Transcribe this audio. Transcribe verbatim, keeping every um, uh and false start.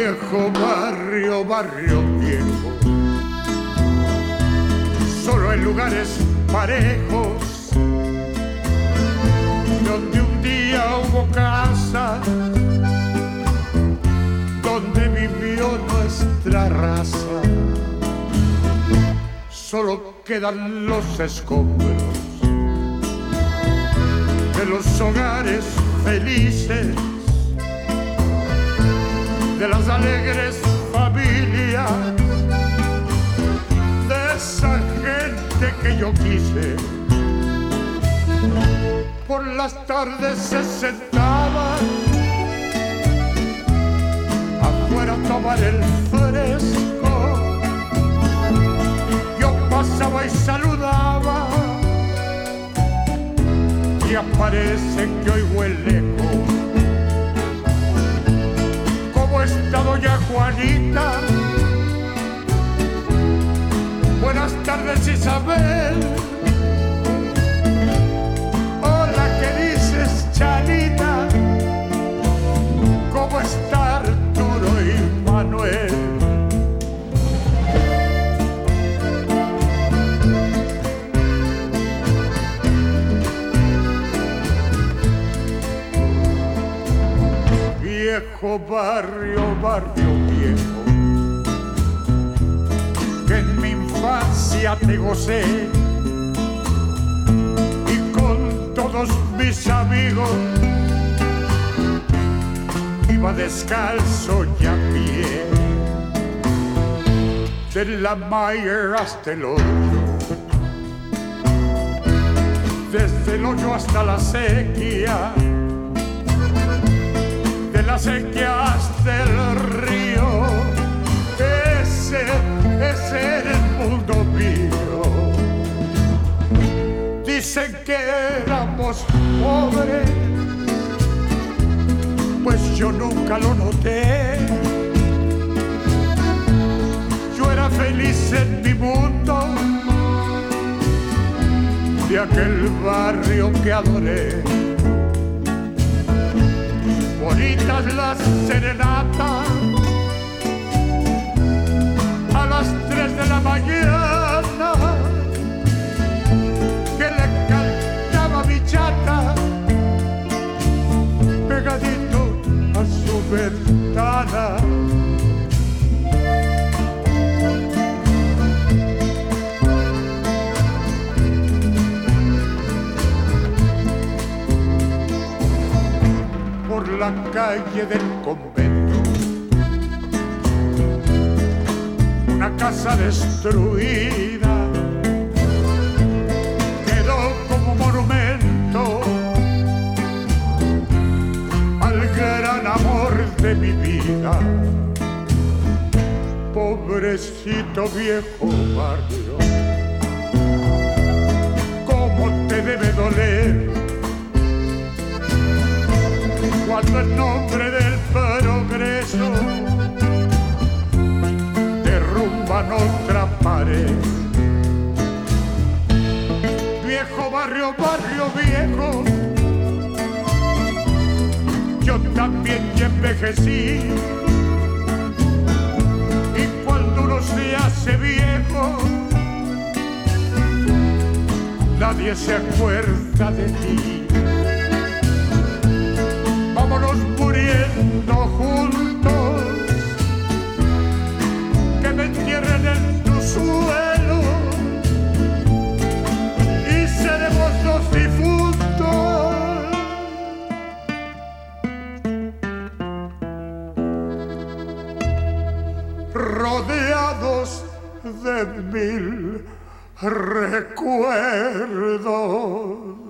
Viejo barrio, barrio viejo, solo en lugares parejos, donde un día hubo casa, donde vivió nuestra raza. Solo quedan los escombros de los hogares felices, de las alegres familias, de esa gente que yo quise. Por las tardes se sentaban afuera a tomar el fresco. Yo pasaba y saludaba, y aparece que oigo el eco. ¿Cómo está doña Juanita? Buenas tardes, Isabel. Hola, ¿qué dices, Chalita? ¿Cómo está Arturo y Manuel? Viejo barrio, barrio viejo, que en mi infancia te gocé, y con todos mis amigos iba descalzo y a pie, de la Mayer hasta el hoyo, desde el hoyo hasta la sequía, de la sequía hasta el río. Ese, ese era el mundo mío. Dicen que éramos pobres, pues yo nunca lo noté. Yo era feliz en mi mundo, de aquel barrio que adoré. Bonitas las serenatas a las tres de la mañana, que le cantaba mi chata pegadito a su ventana. Por la calle del convento, una casa destruida quedó como monumento al gran amor de mi vida. Pobrecito viejo barrio, cómo te debe doler cuando en nombre del progreso derrumban otra pared. Viejo barrio, barrio viejo, yo también ya envejecí, y cuando uno se hace viejo, nadie se acuerda de ti. Vámonos muriendo juntos, que me entierren en tu suelo, y seremos dos difuntos. Rodeados de mil recuerdos.